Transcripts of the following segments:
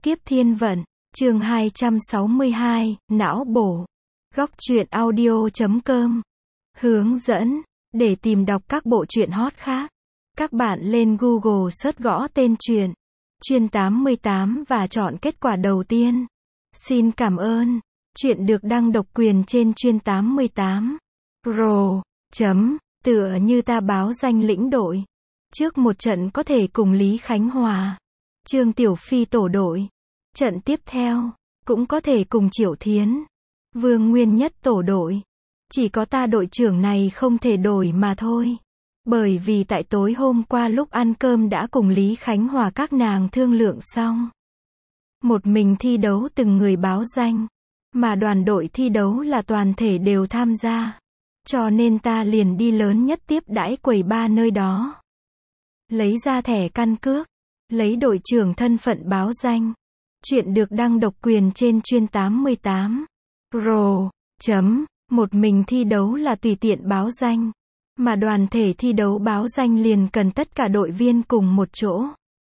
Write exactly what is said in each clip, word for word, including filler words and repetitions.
Kiếp thiên vận, chương hai trăm sáu mươi hai, não bổ. Góc truyện audio chấm com. Hướng dẫn, để tìm đọc các bộ truyện hot khác. Các bạn lên Google search gõ tên truyện, Truyện tám mươi tám và chọn kết quả đầu tiên. Xin cảm ơn. Truyện được đăng độc quyền trên Truyện tám mươi tám. Pro. Chấm, tựa như ta báo danh lĩnh đội. Trước một trận có thể cùng Lý Khánh Hòa, Trương Tiểu Phi tổ đội. Trận tiếp theo, cũng có thể cùng Triệu Thiến, Vương Nguyên Nhất tổ đội. Chỉ có ta đội trưởng này không thể đổi mà thôi. Bởi vì tại tối hôm qua lúc ăn cơm đã cùng Lý Khánh Hòa các nàng thương lượng xong. Một mình thi đấu từng người báo danh, mà đoàn đội thi đấu là toàn thể đều tham gia. Cho nên ta liền đi lớn nhất tiếp đãi quầy ba nơi đó. Lấy ra thẻ căn cước, lấy đội trưởng thân phận báo danh. Chuyện được đăng độc quyền trên Truyện tám mươi tám. Pro. Chấm, một mình thi đấu là tùy tiện báo danh. Mà đoàn thể thi đấu báo danh liền cần tất cả đội viên cùng một chỗ.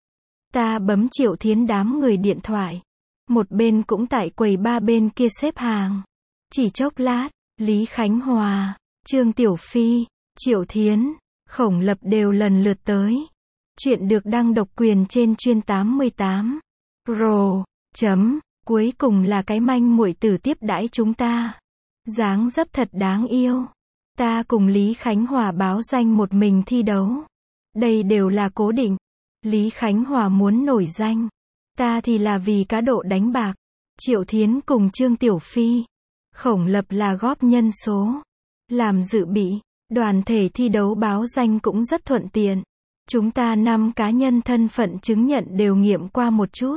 Ta bấm Triệu Thiến đám người điện thoại. Một bên cũng tại quầy ba bên kia xếp hàng. Chỉ chốc lát, Lý Khánh Hòa, Trương Tiểu Phi, Triệu Thiến, Khổng Lập đều lần lượt tới. Chuyện được đăng độc quyền trên Truyện tám mươi tám. Pro. Chấm, cuối cùng là cái manh muội tử tiếp đãi chúng ta. Dáng dấp thật đáng yêu. Ta cùng Lý Khánh Hòa báo danh một mình thi đấu. Đây đều là cố định. Lý Khánh Hòa muốn nổi danh. Ta thì là vì cá độ đánh bạc. Triệu Thiến cùng Trương Tiểu Phi, Khổng Lập là góp nhân số. Làm dự bị, đoàn thể thi đấu báo danh cũng rất thuận tiện. Chúng ta năm cá nhân thân phận chứng nhận đều nghiệm qua một chút.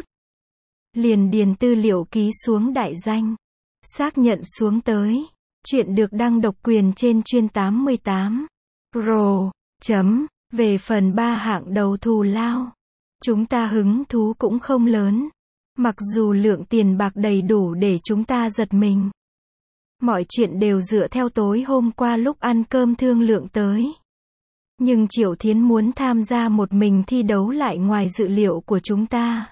Liền điền tư liệu ký xuống đại danh. Xác nhận xuống tới. Chuyện được đăng độc quyền trên Truyện tám mươi tám. Pro. Chấm, về phần ba hạng đầu thù lao. Chúng ta hứng thú cũng không lớn. Mặc dù lượng tiền bạc đầy đủ để chúng ta giật mình. Mọi chuyện đều dựa theo tối hôm qua lúc ăn cơm thương lượng tới. Nhưng Triệu Thiến muốn tham gia một mình thi đấu lại ngoài dự liệu của chúng ta.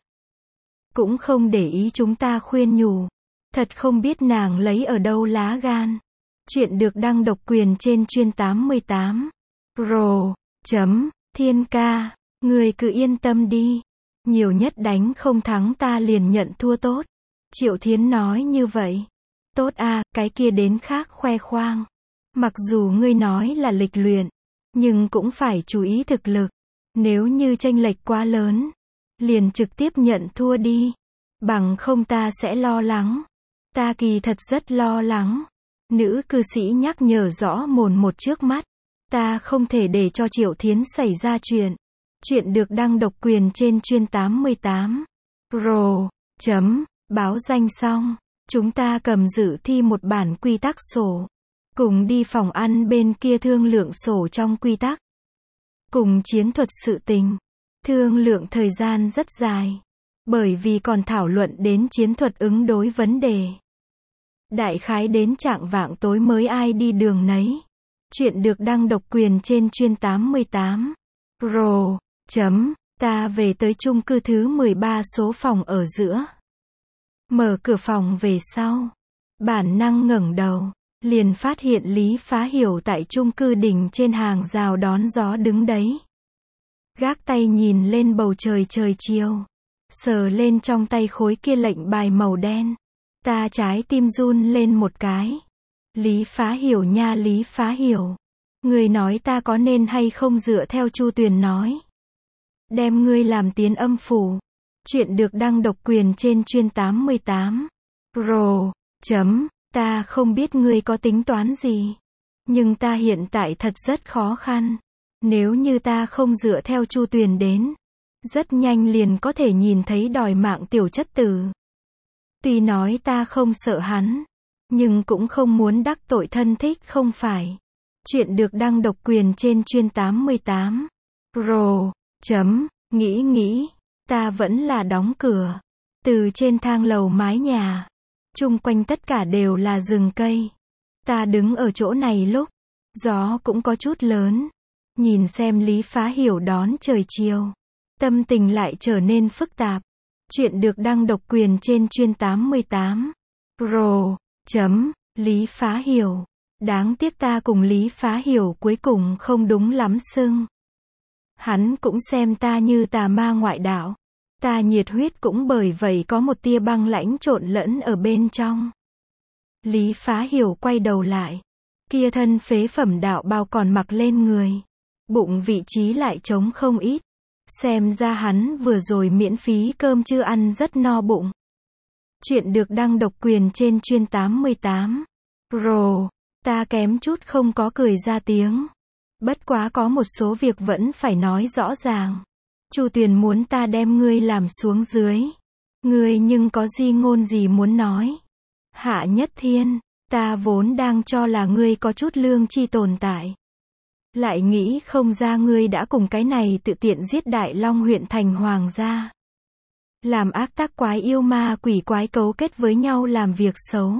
Cũng không để ý chúng ta khuyên nhủ. Thật không biết nàng lấy ở đâu lá gan. Chuyện được đăng độc quyền trên Truyện tám mươi tám. Pro. Chấm, Thiên ca, người cứ yên tâm đi. Nhiều nhất đánh không thắng ta liền nhận thua tốt. Triệu Thiến nói như vậy. Tốt à, cái kia đến khác khoe khoang. Mặc dù ngươi nói là lịch luyện, nhưng cũng phải chú ý thực lực. Nếu như chênh lệch quá lớn, liền trực tiếp nhận thua đi. Bằng không ta sẽ lo lắng. Ta kỳ thật rất lo lắng. Nữ cư sĩ nhắc nhở rõ mồn một trước mắt. Ta không thể để cho Triệu Thiến xảy ra chuyện. Chuyện được đăng độc quyền trên Truyện tám mươi tám. Pro. Chấm, báo danh xong. Chúng ta cầm dự thi một bản quy tắc sổ. Cùng đi phòng ăn bên kia thương lượng sổ trong quy tắc. Cùng chiến thuật sự tình. Thương lượng thời gian rất dài. Bởi vì còn thảo luận đến chiến thuật ứng đối vấn đề. Đại khái đến trạng vạng tối mới ai đi đường nấy. Chuyện được đăng độc quyền trên Truyện tám mươi tám. Pro. Chấm, ta về tới chung cư thứ mười ba số phòng ở giữa. Mở cửa phòng về sau. Bản năng ngẩng đầu. Liền phát hiện Lý Phá Hiểu tại chung cư đỉnh trên hàng rào đón gió đứng đấy. Gác tay nhìn lên bầu trời trời chiều. Sờ lên trong tay khối kia lệnh bài màu đen. Ta trái tim run lên một cái. Lý Phá Hiểu nha, Lý Phá Hiểu. Người nói ta có nên hay không dựa theo Chu Tuyền nói. Đem ngươi làm tiến âm phủ. Chuyện được đăng độc quyền trên Truyện tám mươi tám. Pro. Chấm, ta không biết ngươi có tính toán gì. Nhưng ta hiện tại thật rất khó khăn. Nếu như ta không dựa theo Chu Tuyền đến, rất nhanh liền có thể nhìn thấy đòi mạng tiểu chất tử. Tuy nói ta không sợ hắn, nhưng cũng không muốn đắc tội thân thích không phải. Chuyện được đăng độc quyền trên Truyện tám mươi tám. Pro. Chấm, nghĩ nghĩ, ta vẫn là đóng cửa. Từ trên thang lầu mái nhà, chung quanh tất cả đều là rừng cây. Ta đứng ở chỗ này lúc, gió cũng có chút lớn. Nhìn xem Lý Phá Hiểu đón trời chiều. Tâm tình lại trở nên phức tạp. Chuyện được đăng độc quyền trên chuyên tám mươi tám. Pro. Chấm. Lý Phá Hiểu. Đáng tiếc ta cùng Lý Phá Hiểu cuối cùng không đúng lắm xưng. Hắn cũng xem ta như tà ma ngoại đạo. Ta nhiệt huyết cũng bởi vậy có một tia băng lãnh trộn lẫn ở bên trong. Lý Phá Hiểu quay đầu lại. Kia thân phế phẩm đạo bào còn mặc lên người. Bụng vị trí lại trống không ít. Xem ra hắn vừa rồi miễn phí cơm chưa ăn rất no bụng. Chuyện được đăng độc quyền trên chuyên tám mươi tám. Pro. Ta kém chút không có cười ra tiếng. Bất quá có một số việc vẫn phải nói rõ ràng. Chu Tuyền muốn ta đem ngươi làm xuống dưới. Ngươi nhưng có di ngôn gì muốn nói? Hạ Nhất Thiên, ta vốn đang cho là ngươi có chút lương tri tồn tại. Lại nghĩ không ra ngươi đã cùng cái này tự tiện giết Đại Long huyện thành hoàng gia. Làm ác tác quái yêu ma quỷ quái cấu kết với nhau làm việc xấu.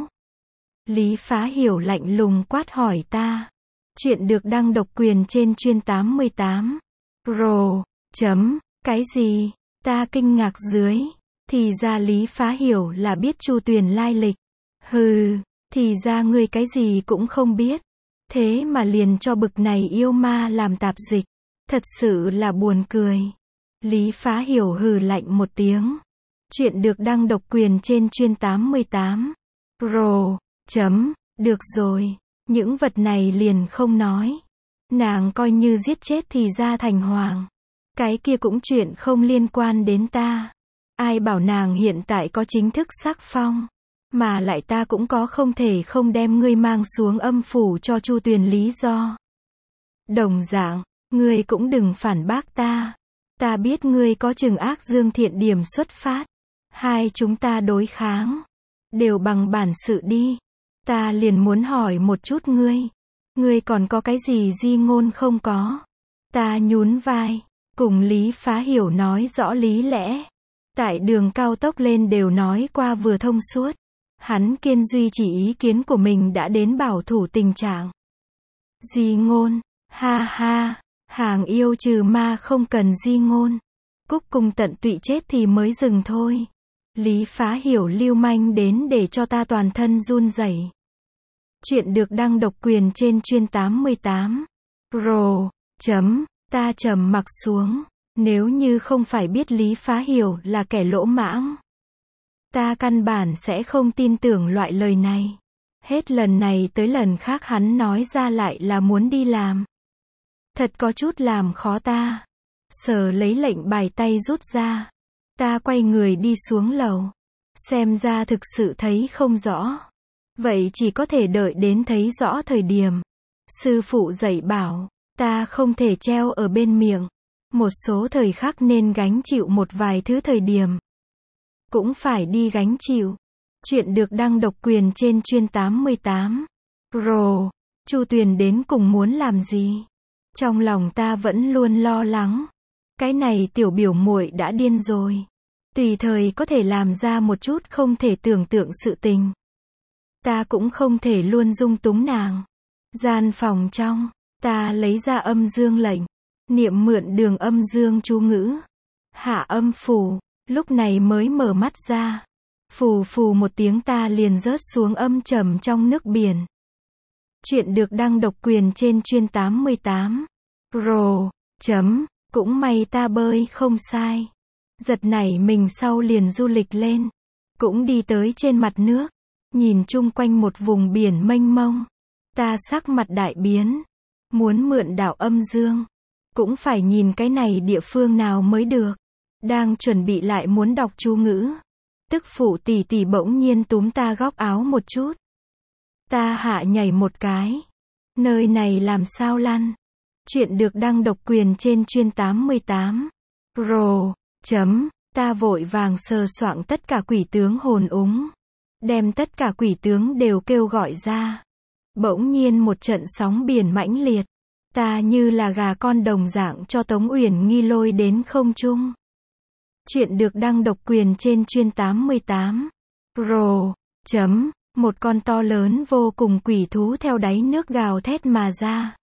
Lý Phá Hiểu lạnh lùng quát hỏi ta. Chuyện được đăng độc quyền trên chuyên tám mươi tám. Pro. Chấm. Cái gì? Ta kinh ngạc dưới. Thì ra Lý Phá Hiểu là biết Chu Tuyền lai lịch. Hừ. Thì ra ngươi cái gì cũng không biết. Thế mà liền cho bực này yêu ma làm tạp dịch. Thật sự là buồn cười. Lý Phá Hiểu hừ lạnh một tiếng. Chuyện được đăng độc quyền trên chuyên tám mươi tám. Pro. Chấm. Được rồi. Những vật này liền không nói. Nàng coi như giết chết thì ra thành hoàng. Cái kia cũng chuyện không liên quan đến ta. Ai bảo nàng hiện tại có chính thức sắc phong. Mà lại ta cũng có không thể không đem ngươi mang xuống âm phủ cho Chu Tuyền lý do. Đồng dạng, ngươi cũng đừng phản bác ta. Ta biết ngươi có chừng ác dương thiện điểm xuất phát. Hai chúng ta đối kháng. Đều bằng bản sự đi. Ta liền muốn hỏi một chút ngươi. Ngươi còn có cái gì di ngôn không có? Ta nhún vai. Cùng Lý Phá Hiểu nói rõ lý lẽ. Tại đường cao tốc lên đều nói qua vừa thông suốt. Hắn kiên duy chỉ ý kiến của mình đã đến bảo thủ tình trạng. Di ngôn. Ha ha. Hàng yêu trừ ma không cần di ngôn. Cúc cùng tận tụy chết thì mới dừng thôi. Lý Phá Hiểu lưu manh đến để cho ta toàn thân run rẩy. Chuyện được đăng độc quyền trên chuyên tám mươi tám. Pro. Chấm. Ta trầm mặc xuống. Nếu như không phải biết Lý Phá Hiểu là kẻ lỗ mãng. Ta căn bản sẽ không tin tưởng loại lời này. Hết lần này tới lần khác hắn nói ra lại là muốn đi làm. Thật có chút làm khó ta. Sở lấy lệnh bài tay rút ra. Ta quay người đi xuống lầu. Xem ra thực sự thấy không rõ. Vậy chỉ có thể đợi đến thấy rõ thời điểm. Sư phụ dạy bảo, ta không thể treo ở bên miệng. Một số thời khắc nên gánh chịu một vài thứ thời điểm. Cũng phải đi gánh chịu. Chuyện được đăng độc quyền trên chuyên tám mươi tám. Pro. Chu Tuyền đến cùng muốn làm gì? Trong lòng ta vẫn luôn lo lắng. Cái này tiểu biểu muội đã điên rồi. Tùy thời có thể làm ra một chút không thể tưởng tượng sự tình. Ta cũng không thể luôn dung túng nàng. Gian phòng trong, ta lấy ra âm dương lệnh. Niệm mượn đường âm dương chú ngữ. Hạ âm phù. Lúc này mới mở mắt ra. Phù phù một tiếng ta liền rớt xuống âm trầm trong nước biển. Chuyện được đăng độc quyền trên chuyên tám mươi tám. Pro. Chấm. Cũng may ta bơi không sai. Giật nảy mình sau liền du lịch lên. Cũng đi tới trên mặt nước. Nhìn chung quanh một vùng biển mênh mông. Ta sắc mặt đại biến. Muốn mượn đạo âm dương. Cũng phải nhìn cái này địa phương nào mới được. Đang chuẩn bị lại muốn đọc chú ngữ. Tức phụ tỷ tỷ bỗng nhiên túm ta góc áo một chút. Ta hạ nhảy một cái. Nơi này làm sao lăn? Chuyện được đăng độc quyền trên chuyên tám mươi tám. Pro. Chấm. Ta vội vàng sờ soạng tất cả quỷ tướng hồn úng. Đem tất cả quỷ tướng đều kêu gọi ra. Bỗng nhiên một trận sóng biển mãnh liệt. Ta như là gà con đồng dạng cho Tống Uyển Nghi lôi đến không trung. Chuyện được đăng độc quyền trên chuyên tám mươi tám. Pro. Chấm. Một con to lớn vô cùng quỷ thú theo đáy nước gào thét mà ra.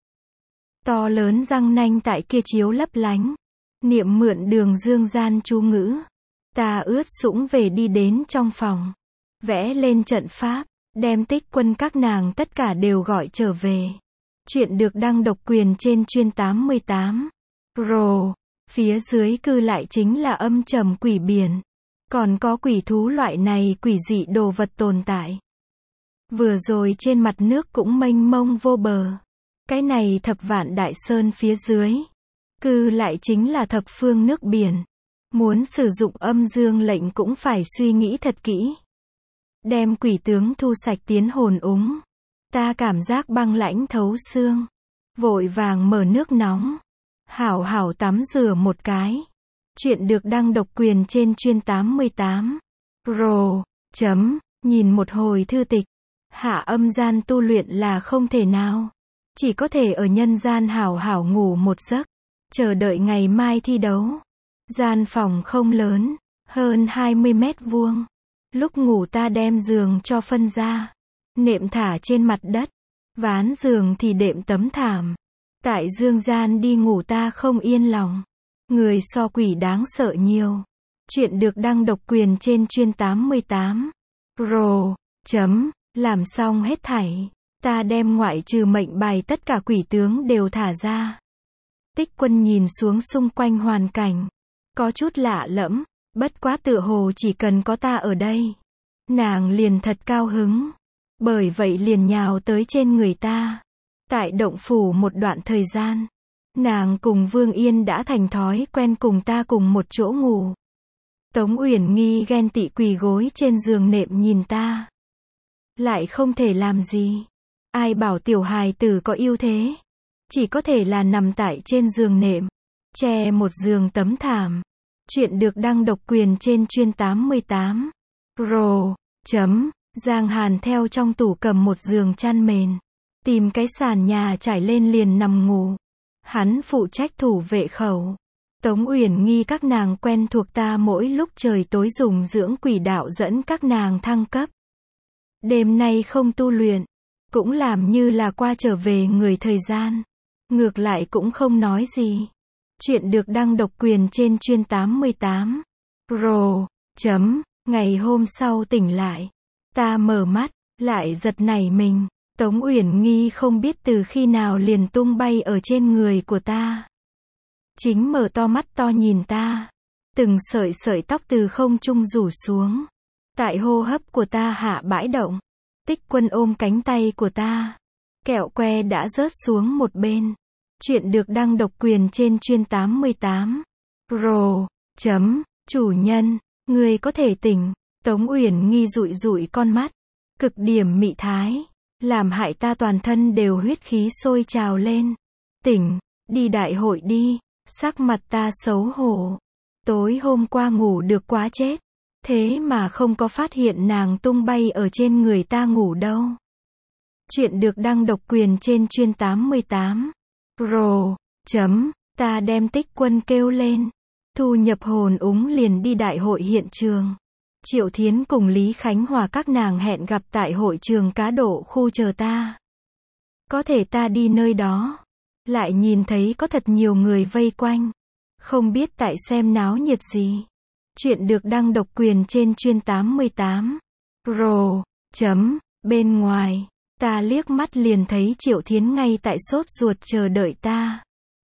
To lớn răng nanh tại kia chiếu lấp lánh. Niệm mượn đường dương gian chú ngữ. Ta ướt sũng về đi đến trong phòng. Vẽ lên trận pháp. Đem Tích Quân các nàng tất cả đều gọi trở về. Chuyện được đăng độc quyền trên chuyên tám mươi tám. Rồ. Phía dưới cư lại chính là âm trầm quỷ biển. Còn có quỷ thú loại này quỷ dị đồ vật tồn tại. Vừa rồi trên mặt nước cũng mênh mông vô bờ. Cái này thập vạn đại sơn phía dưới. Cư lại chính là thập phương nước biển. Muốn sử dụng âm dương lệnh cũng phải suy nghĩ thật kỹ. Đem quỷ tướng thu sạch tiến hồn úng. Ta cảm giác băng lãnh thấu xương. Vội vàng mở nước nóng. Hảo hảo tắm rửa một cái. Chuyện được đăng độc quyền trên chuyên tám mươi tám. Rồ. Chấm. Nhìn một hồi thư tịch. Hạ âm gian tu luyện là không thể nào. Chỉ có thể ở nhân gian hảo hảo ngủ một giấc. Chờ đợi ngày mai thi đấu. Gian phòng không lớn. Hơn hai mươi mét vuông. Lúc ngủ ta đem giường cho phân ra. Nệm thả trên mặt đất. Ván giường thì đệm tấm thảm. Tại dương gian đi ngủ ta không yên lòng. Người so quỷ đáng sợ nhiều. Chuyện được đăng độc quyền trên chuyên tám mươi tám. Rồ. Chấm. Làm xong hết thảy. Ta đem ngoại trừ mệnh bài tất cả quỷ tướng đều thả ra. Tích Quân nhìn xuống xung quanh hoàn cảnh. Có chút lạ lẫm. Bất quá tựa hồ chỉ cần có ta ở đây. Nàng liền thật cao hứng. Bởi vậy liền nhào tới trên người ta. Tại động phủ một đoạn thời gian. Nàng cùng Vương Yên đã thành thói quen cùng ta cùng một chỗ ngủ. Tống Uyển Nghi ghen tị quỳ gối trên giường nệm nhìn ta. Lại không thể làm gì. Ai bảo tiểu hài tử có ưu thế. Chỉ có thể là nằm tại trên giường nệm. Che một giường tấm thảm. Chuyện được đăng độc quyền trên chuyên tám mươi tám. Rồ. Chấm. Giang Hàn theo trong tủ cầm một giường chăn mền. Tìm cái sàn nhà trải lên liền nằm ngủ. Hắn phụ trách thủ vệ khẩu. Tống Uyển Nghi các nàng quen thuộc ta mỗi lúc trời tối dùng dưỡng quỷ đạo dẫn các nàng thăng cấp. Đêm nay không tu luyện. Cũng làm như là qua trở về người thời gian. Ngược lại cũng không nói gì. Chuyện được đăng độc quyền trên chuyên tám mươi tám. Rồ. Chấm. Ngày hôm sau tỉnh lại. Ta mở mắt. Lại giật nảy mình. Tống Uyển Nghi không biết từ khi nào liền tung bay ở trên người của ta. Chính mở to mắt to nhìn ta. Từng sợi sợi tóc từ không trung rủ xuống. Tại hô hấp của ta hạ bãi động. Tích Quân ôm cánh tay của ta. Kẹo que đã rớt xuống một bên. Chuyện được đăng độc quyền trên chuyên tám mươi tám. Rồ. Chấm. Chủ nhân. Người có thể tỉnh. Tống Uyển Nghi dụi dụi con mắt. Cực điểm mị thái. Làm hại ta toàn thân đều huyết khí sôi trào lên. Tỉnh. Đi đại hội đi. Sắc mặt ta xấu hổ. Tối hôm qua ngủ được quá chết. Thế mà không có phát hiện nàng tung bay ở trên người ta ngủ đâu. Chuyện được đăng độc quyền trên chuyên tám mươi tám. Rồ. Chấm. Ta đem Tích Quân kêu lên. Thu nhập hồn úng liền đi đại hội hiện trường. Triệu Thiến cùng Lý Khánh Hòa các nàng hẹn gặp tại hội trường cá độ khu chờ ta. Có thể ta đi nơi đó. Lại nhìn thấy có thật nhiều người vây quanh. Không biết tại xem náo nhiệt gì. Chuyện được đăng độc quyền trên chuyên tám mươi tám. Rồ. Chấm. Bên ngoài. Ta liếc mắt liền thấy Triệu Thiến ngay tại sốt ruột chờ đợi ta.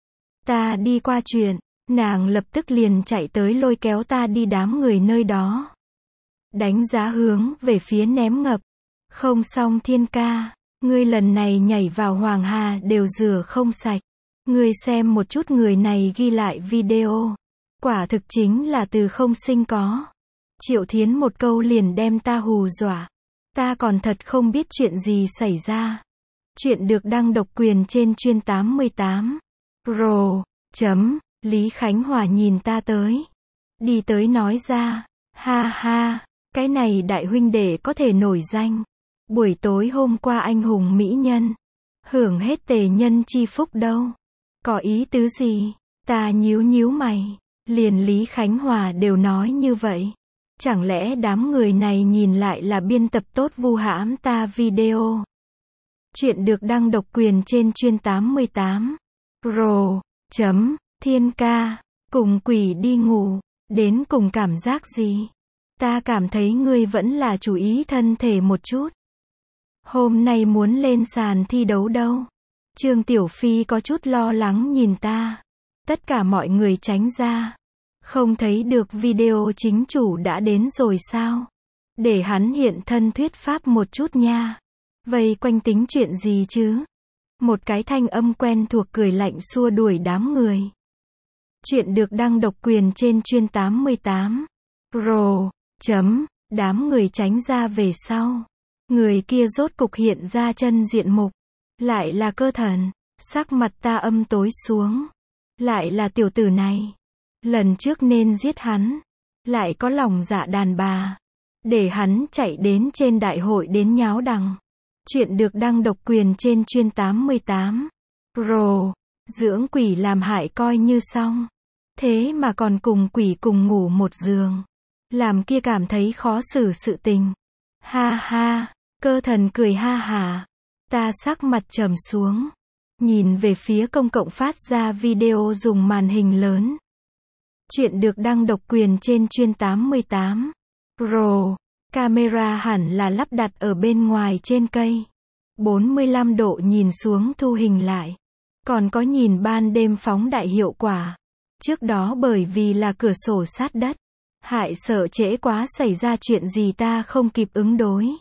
Ta đi qua chuyện. Nàng lập tức liền chạy tới lôi kéo ta đi đám người nơi đó. Đánh giá hướng về phía ném ngập. Không xong Thiên ca. Ngươi lần này nhảy vào Hoàng Hà đều rửa không sạch. Ngươi xem một chút người này ghi lại video. Quả thực chính là từ không sinh có. Triệu Thiến một câu liền đem ta hù dọa. Ta còn thật không biết chuyện gì xảy ra. Chuyện được đăng độc quyền trên chuyên tám mươi tám. Rồ. Chấm. Lý Khánh Hòa nhìn ta tới. Đi tới nói ra. Ha ha. Cái này đại huynh đệ có thể nổi danh. Buổi tối hôm qua anh hùng mỹ nhân. Hưởng hết tề nhân chi phúc đâu. Có ý tứ gì? Ta nhíu nhíu mày. Liền Lý Khánh Hòa đều nói như vậy. Chẳng lẽ đám người này nhìn lại là biên tập tốt vu hãm ta video. Chuyện được đăng độc quyền trên chuyên tám mươi tám. Rồ. Chấm. Thiên ca. Cùng quỷ đi ngủ. Đến cùng cảm giác gì? Ta cảm thấy ngươi vẫn là chú ý thân thể một chút. Hôm nay muốn lên sàn thi đấu đâu? Trương Tiểu Phi có chút lo lắng nhìn ta. Tất cả mọi người tránh ra. Không thấy được video chính chủ đã đến rồi sao? Để hắn hiện thân thuyết pháp một chút nha. Vây quanh tính chuyện gì chứ? Một cái thanh âm quen thuộc cười lạnh xua đuổi đám người. Chuyện được đăng độc quyền trên chuyên tám mươi tám. Pro. Chấm. Đám người tránh ra về sau. Người kia rốt cục hiện ra chân diện mục. Lại là Cơ Thần. Sắc mặt ta âm tối xuống. Lại là tiểu tử này. Lần trước nên giết hắn. Lại có lòng dạ đàn bà. Để hắn chạy đến trên đại hội đến nháo đằng. Chuyện được đăng độc quyền trên chuyên tám mươi tám. Pro. Dưỡng quỷ làm hại coi như xong. Thế mà còn cùng quỷ cùng ngủ một giường. Làm kia cảm thấy khó xử sự tình. Ha ha. Cơ Thần cười ha hả. Ta sắc mặt trầm xuống. Nhìn về phía công cộng phát ra video dùng màn hình lớn. Chuyện được đăng độc quyền trên chuyên tám mươi tám. Pro. Camera hẳn là lắp đặt ở bên ngoài trên cây. bốn mươi lăm độ nhìn xuống thu hình lại. Còn có nhìn ban đêm phóng đại hiệu quả. Trước đó bởi vì là cửa sổ sát đất. Hại sợ trễ quá xảy ra chuyện gì ta không kịp ứng đối.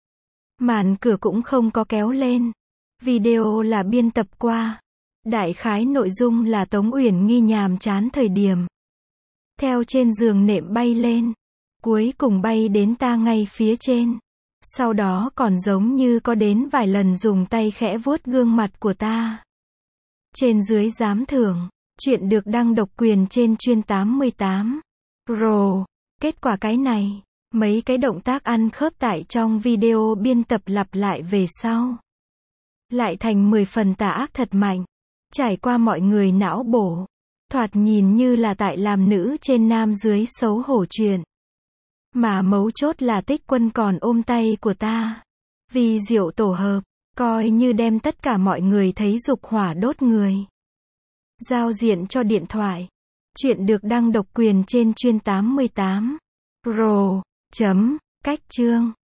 Màn cửa cũng không có kéo lên. Video là biên tập qua. Đại khái nội dung là Tống Uyển Nghi nhàm chán thời điểm. Theo trên giường nệm bay lên. Cuối cùng bay đến ta ngay phía trên. Sau đó còn giống như có đến vài lần dùng tay khẽ vuốt gương mặt của ta. Trên dưới giám thưởng. Chuyện được đăng độc quyền trên chuyên tám mươi tám. Pro. Kết quả cái này. Mấy cái động tác ăn khớp tại trong video biên tập lặp lại về sau. Lại thành mười phần tà ác thật mạnh. Trải qua mọi người não bổ. Thoạt nhìn như là tại làm nữ trên nam dưới xấu hổ chuyện. Mà mấu chốt là Tích Quân còn ôm tay của ta. Vì diệu tổ hợp. Coi như đem tất cả mọi người thấy dục hỏa đốt người. Giao diện cho điện thoại. Chuyện được đăng độc quyền trên chuyên tám mươi tám. Pro. Chấm. Cách chương.